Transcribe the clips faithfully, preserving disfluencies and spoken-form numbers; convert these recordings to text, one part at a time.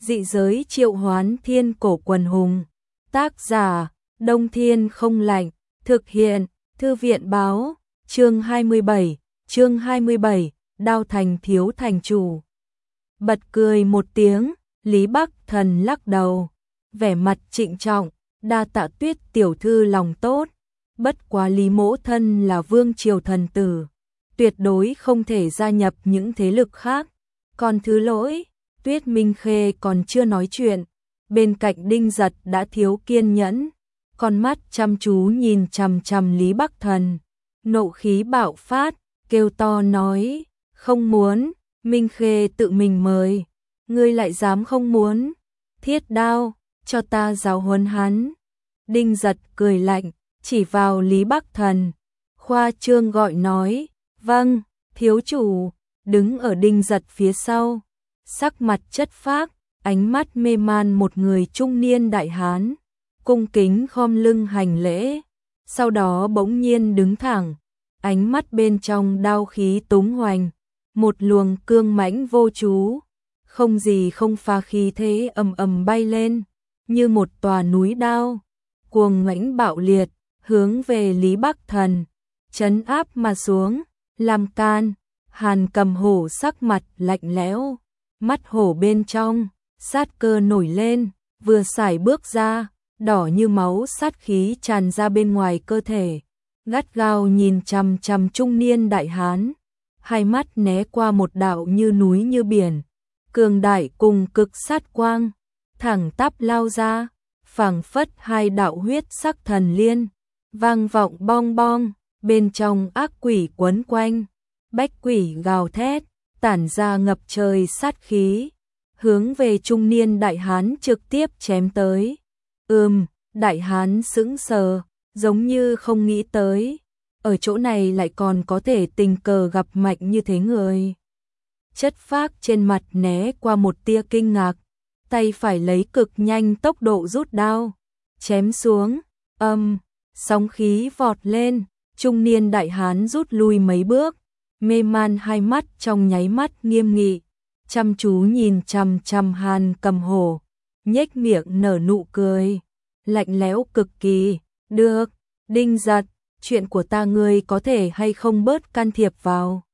Dị giới triệu hoán thiên cổ quần hùng. Tác giả, Đông Thiên Không Lạnh. Thực hiện, Thư viện báo. Chương hai mươi bảy, chương hai mươi bảy, Đao thành thiếu thành chủ. Bật cười một tiếng, Lý Bắc Thần lắc đầu, vẻ mặt trịnh trọng, đa tạ Tuyết tiểu thư lòng tốt. Bất quá Lý mỗ thân là vương triều thần tử, tuyệt đối không thể gia nhập những thế lực khác. Còn thứ lỗi, Tuyết Minh Khê còn chưa nói chuyện, bên cạnh Đinh Giật đã thiếu kiên nhẫn, con mắt chăm chú nhìn chằm chằm Lý Bắc Thần, nộ khí bạo phát, kêu to nói, không muốn, Minh Khê tự mình mời, ngươi lại dám không muốn, thiết đao, cho ta giáo huấn hắn. Đinh Giật cười lạnh, chỉ vào Lý Bắc Thần, khoa trương gọi nói, vâng, thiếu chủ. Đứng ở Đinh Giật phía sau, sắc mặt chất phác, ánh mắt mê man một người trung niên đại hán, cung kính khom lưng hành lễ, sau đó bỗng nhiên đứng thẳng, ánh mắt bên trong đao khí túng hoành, một luồng cương mãnh vô chú, không gì không pha khí thế ầm ầm bay lên, như một tòa núi đao, cuồng mãnh bạo liệt, hướng về Lý Bắc Thần, trấn áp mà xuống, làm can. Hàn Cầm Hổ sắc mặt lạnh lẽo, mắt hổ bên trong, sát cơ nổi lên, vừa sải bước ra, đỏ như máu sát khí tràn ra bên ngoài cơ thể, gắt gao nhìn chằm chằm trung niên đại hán, hai mắt né qua một đạo như núi như biển, cường đại cùng cực sát quang, thẳng tắp lao ra, phảng phất hai đạo huyết sắc thần liên, vang vọng bong bong, bên trong ác quỷ quấn quanh. Bách quỷ gào thét, tản ra ngập trời sát khí, hướng về trung niên đại hán trực tiếp chém tới. Ừm, đại hán sững sờ, giống như không nghĩ tới, ở chỗ này lại còn có thể tình cờ gặp mạnh như thế người. Chất phác trên mặt né qua một tia kinh ngạc, tay phải lấy cực nhanh tốc độ rút đao, chém xuống, âm, sóng khí vọt lên, trung niên đại hán rút lui mấy bước. Mê man hai mắt trong nháy mắt nghiêm nghị, chăm chú nhìn chằm chằm Hàn Cầm Hổ, nhếch miệng nở nụ cười, lạnh lẽo cực kỳ, được, Đinh Giật, chuyện của ta ngươi có thể hay không bớt can thiệp vào.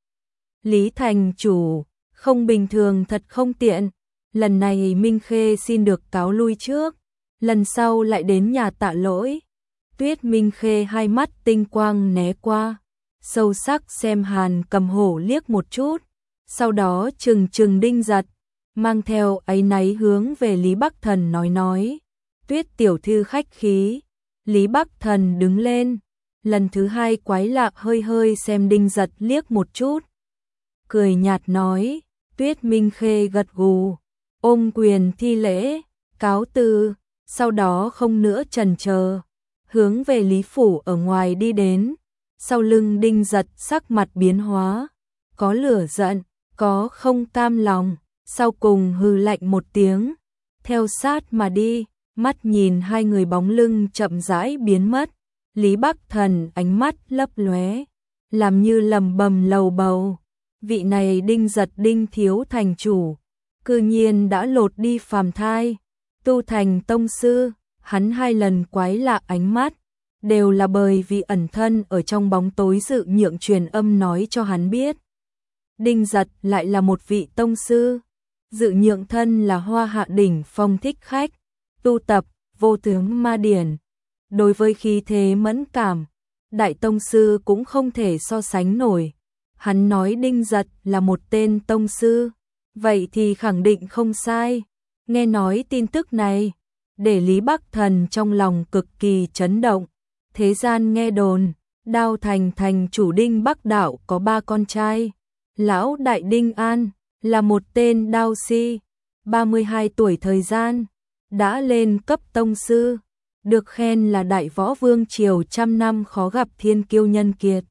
Lý thành chủ, không bình thường thật không tiện, lần này Minh Khê xin được cáo lui trước, lần sau lại đến nhà tạ lỗi. Tuyết Minh Khê hai mắt tinh quang né qua, sâu sắc xem Hàn Cầm Hổ liếc một chút, sau đó trừng trừng Đinh Giật, mang theo áy náy hướng về Lý Bắc Thần nói nói, Tuyết tiểu thư khách khí. Lý Bắc Thần đứng lên, lần thứ hai quái lạ hơi hơi xem Đinh Giật liếc một chút, cười nhạt nói, Tuyết Minh Khê gật gù, ôm quyền thi lễ, cáo từ, sau đó không nữa chần chờ, hướng về Lý phủ ở ngoài đi đến. Sau lưng Đinh Giật sắc mặt biến hóa, có lửa giận, có không cam lòng, sau cùng hừ lạnh một tiếng, theo sát mà đi, mắt nhìn hai người bóng lưng chậm rãi biến mất, Lý Bắc Thần ánh mắt lấp lóe, làm như lầm bầm lầu bầu, vị này Đinh Giật Đinh thiếu thành chủ, cư nhiên đã lột đi phàm thai, tu thành tông sư, hắn hai lần quái lạ ánh mắt, đều là bởi vì ẩn thân ở trong bóng tối dự nhượng truyền âm nói cho hắn biết. Đinh Giật lại là một vị tông sư, dự nhượng thân là Hoa Hạ đỉnh phong thích khách, tu tập, vô tướng ma điển. Đối với khí thế mẫn cảm, đại tông sư cũng không thể so sánh nổi. Hắn nói Đinh Giật là một tên tông sư, vậy thì khẳng định không sai. Nghe nói tin tức này, để Lý Bắc Thần trong lòng cực kỳ chấn động. Thế gian nghe đồn, Đao thành thành chủ Đinh Bắc Đạo có ba con trai. Lão đại Đinh An là một tên đao si, ba mươi hai tuổi thời gian, đã lên cấp tông sư, được khen là đại võ vương triều trăm năm khó gặp thiên kiêu nhân kiệt.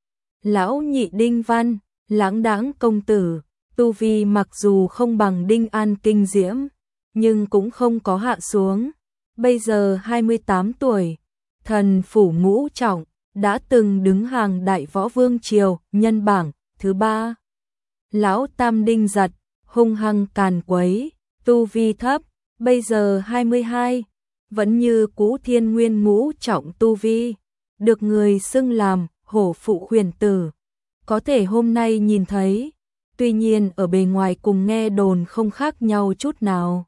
Lão nhị Đinh Văn, lãng đãng công tử, tu vi mặc dù không bằng Đinh An kinh diễm, nhưng cũng không có hạ xuống, bây giờ hai mươi tám tuổi. Thần phủ ngũ trọng, đã từng đứng hàng đại võ vương triều, nhân bảng, thứ ba. Lão tam Đinh Giật, hung hăng càn quấy, tu vi thấp, bây giờ hai mươi hai, vẫn như cũ thiên nguyên ngũ trọng tu vi, được người xưng làm hổ phụ khuyển tử. Có thể hôm nay nhìn thấy, tuy nhiên ở bề ngoài cùng nghe đồn không khác nhau chút nào.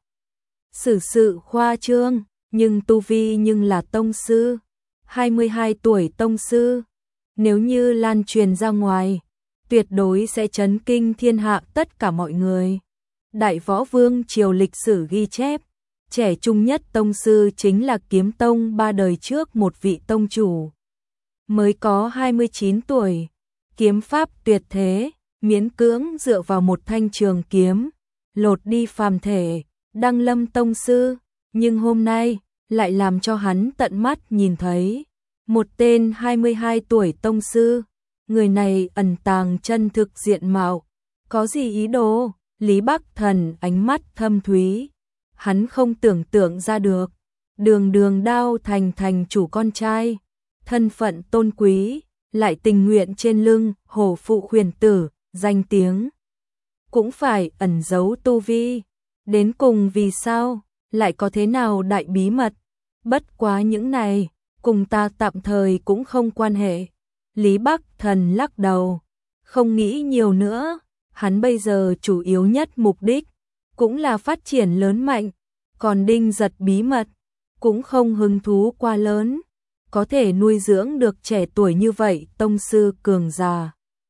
Xử sự khoa trương, nhưng tu vi nhưng là tông sư, hai mươi hai tuổi tông sư. Nếu như lan truyền ra ngoài, tuyệt đối sẽ chấn kinh thiên hạ tất cả mọi người. Đại Võ Vương triều lịch sử ghi chép, trẻ trung nhất tông sư chính là Kiếm Tông ba đời trước một vị tông chủ. Mới có hai mươi chín tuổi, kiếm pháp tuyệt thế, miễn cưỡng dựa vào một thanh trường kiếm, lột đi phàm thể, đăng lâm tông sư, nhưng hôm nay lại làm cho hắn tận mắt nhìn thấy một tên hai mươi hai tuổi tông sư, người này ẩn tàng chân thực diện mạo, có gì ý đồ? Lý Bắc Thần ánh mắt thâm thúy, hắn không tưởng tượng ra được, đường đường đao thành thành chủ con trai, thân phận tôn quý, lại tình nguyện trên lưng hổ phụ khuyển tử, danh tiếng cũng phải ẩn giấu tu vi, đến cùng vì sao, lại có thế nào đại bí mật, bất quá những này, cùng ta tạm thời cũng không quan hệ. Lý Bắc Thần lắc đầu, không nghĩ nhiều nữa, hắn bây giờ chủ yếu nhất mục đích, cũng là phát triển lớn mạnh, còn Đinh Giật bí mật, cũng không hứng thú quá lớn, có thể nuôi dưỡng được trẻ tuổi như vậy tông sư cường già.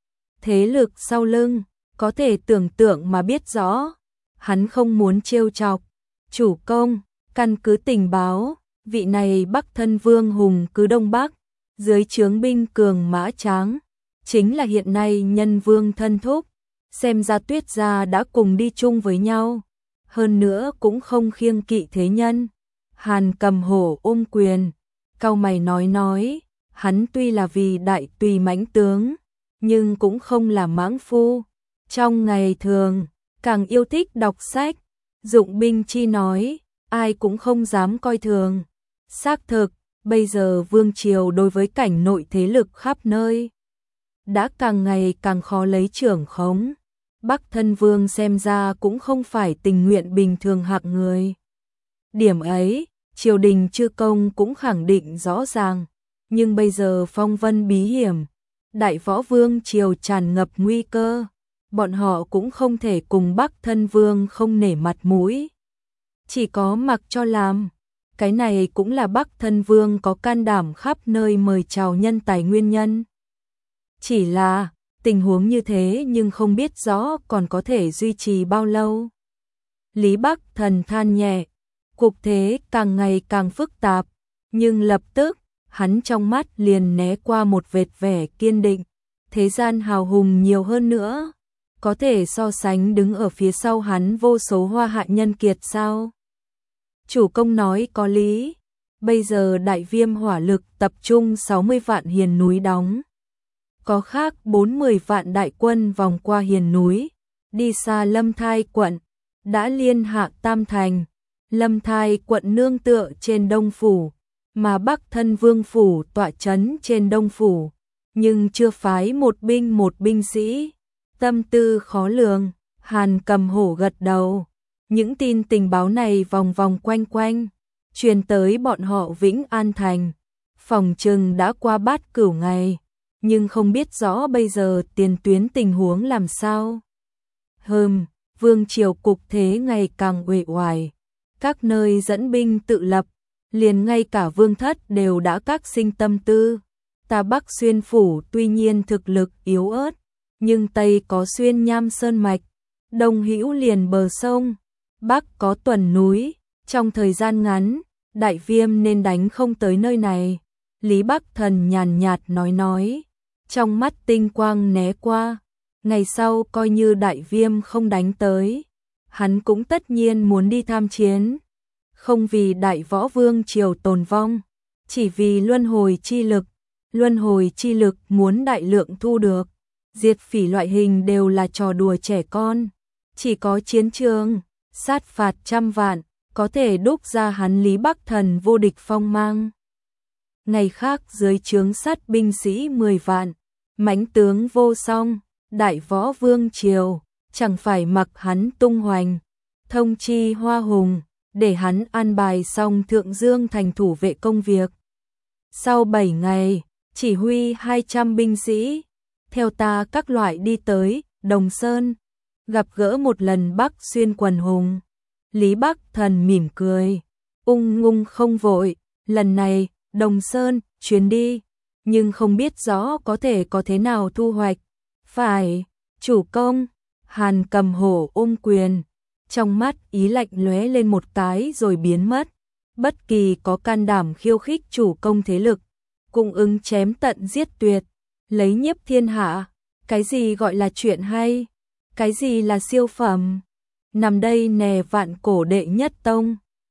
Thế lực sau lưng, có thể tưởng tượng mà biết rõ, hắn không muốn trêu chọc. Chủ công, căn cứ tình báo, vị này Bắc Thân Vương hùng cứ Đông Bắc, dưới trướng binh cường mã tráng, chính là hiện nay Nhân Vương thân thúc, xem ra Tuyết gia đã cùng đi chung với nhau, hơn nữa cũng không khiêng kỵ thế nhân. Hàn Cầm Hổ ôm quyền, cau mày nói nói, hắn tuy là vì đại tùy mãnh tướng, nhưng cũng không là mãng phu, trong ngày thường càng yêu thích đọc sách, dụng binh chi nói, ai cũng không dám coi thường. Xác thực, bây giờ vương triều đối với cảnh nội thế lực khắp nơi đã càng ngày càng khó lấy trưởng khống. Bắc Thân Vương xem ra cũng không phải tình nguyện bình thường hạng người. Điểm ấy, triều đình chư công cũng khẳng định rõ ràng, nhưng bây giờ phong vân bí hiểm, Đại Võ Vương triều tràn ngập nguy cơ, bọn họ cũng không thể cùng Bắc Thân Vương không nể mặt mũi. Chỉ có mặc cho làm, cái này cũng là Bắc Thân Vương có can đảm khắp nơi mời chào nhân tài nguyên nhân. Chỉ là, tình huống như thế nhưng không biết rõ còn có thể duy trì bao lâu. Lý Bắc Thần than nhẹ, cục thế càng ngày càng phức tạp, nhưng lập tức, hắn trong mắt liền né qua một vệt vẻ kiên định. Thế gian hào hùng nhiều hơn nữa, có thể so sánh đứng ở phía sau hắn vô số hoa hạ nhân kiệt sao? Chủ công nói có lý, bây giờ Đại Viêm hỏa lực tập trung sáu mươi vạn hiền núi đóng. Có khác bốn mươi vạn đại quân vòng qua hiền núi, đi xa Lâm Thai quận, đã liên hạ Tam Thành. Lâm Thai quận nương tựa trên Đông Phủ, mà Bắc Thân Vương Phủ tọa chấn trên Đông Phủ, nhưng chưa phái một binh một binh sĩ. Tâm tư khó lường, Hàn Cầm Hổ gật đầu. Những tin tình báo này vòng vòng quanh quanh, truyền tới bọn họ Vĩnh An Thành. Phòng trừng đã qua bát cửu ngày, nhưng không biết rõ bây giờ tiền tuyến tình huống làm sao. Hừm, vương triều cục thế ngày càng uể oải, các nơi dẫn binh tự lập, liền ngay cả vương thất đều đã các sinh tâm tư. Ta Bắc Xuyên Phủ tuy nhiên thực lực yếu ớt, nhưng Tây có Xuyên Nham Sơn Mạch, Đông hữu liền bờ sông, Bắc có Tuần núi, trong thời gian ngắn, Đại Viêm nên đánh không tới nơi này. Lý Bắc Thần nhàn nhạt nói nói, trong mắt tinh quang né qua, ngày sau coi như Đại Viêm không đánh tới, hắn cũng tất nhiên muốn đi tham chiến, không vì Đại Võ Vương triều tồn vong, chỉ vì luân hồi chi lực, luân hồi chi lực muốn đại lượng thu được, diệt phỉ loại hình đều là trò đùa trẻ con, chỉ có chiến trường, sát phạt trăm vạn, có thể đúc ra hắn Lý Bắc Thần vô địch phong mang. Ngày khác dưới trướng sát binh sĩ mười vạn, mãnh tướng vô song, Đại Võ Vương triều, chẳng phải mặc hắn tung hoành, thông chi Hoa Hùng, để hắn an bài xong Thượng Dương thành thủ vệ công việc. Sau bảy ngày, chỉ huy hai trăm binh sĩ, theo ta các loại đi tới Đồng Sơn, gặp gỡ một lần Bắc Xuyên quần hùng. Lý Bắc Thần mỉm cười, ung ngung không vội, lần này Đồng Sơn chuyến đi, nhưng không biết rõ có thể có thế nào thu hoạch. Phải, chủ công. Hàn Cầm Hổ ôm quyền, trong mắt ý lạnh lóe lên một cái rồi biến mất. Bất kỳ có can đảm khiêu khích chủ công thế lực, cũng ứng chém tận giết tuyệt, lấy nhiếp thiên hạ. Cái gì gọi là chuyện hay? Cái gì là siêu phẩm? Nằm đây nè vạn cổ đệ nhất tông.